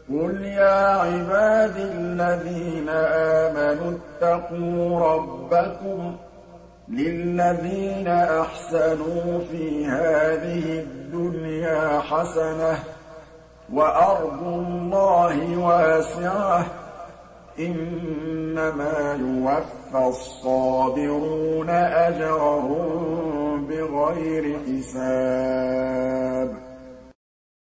قُلْ يَا عِبَادِي الَّذِينَ آمَنُوا اتَّقُوا رَبَّكُمْ لِلَّذِينَ أَحْسَنُوا فِي هَٰذِهِ الدُّنْيَا حَسَنَةٌ ۗ وَأَرْضُ اللَّهِ وَاسِعَةٌ ۗ إِنَّمَا يُوَفَّى الصَّابِرُونَ أَجْرَهُم بِغَيْرِ حِسَابٍ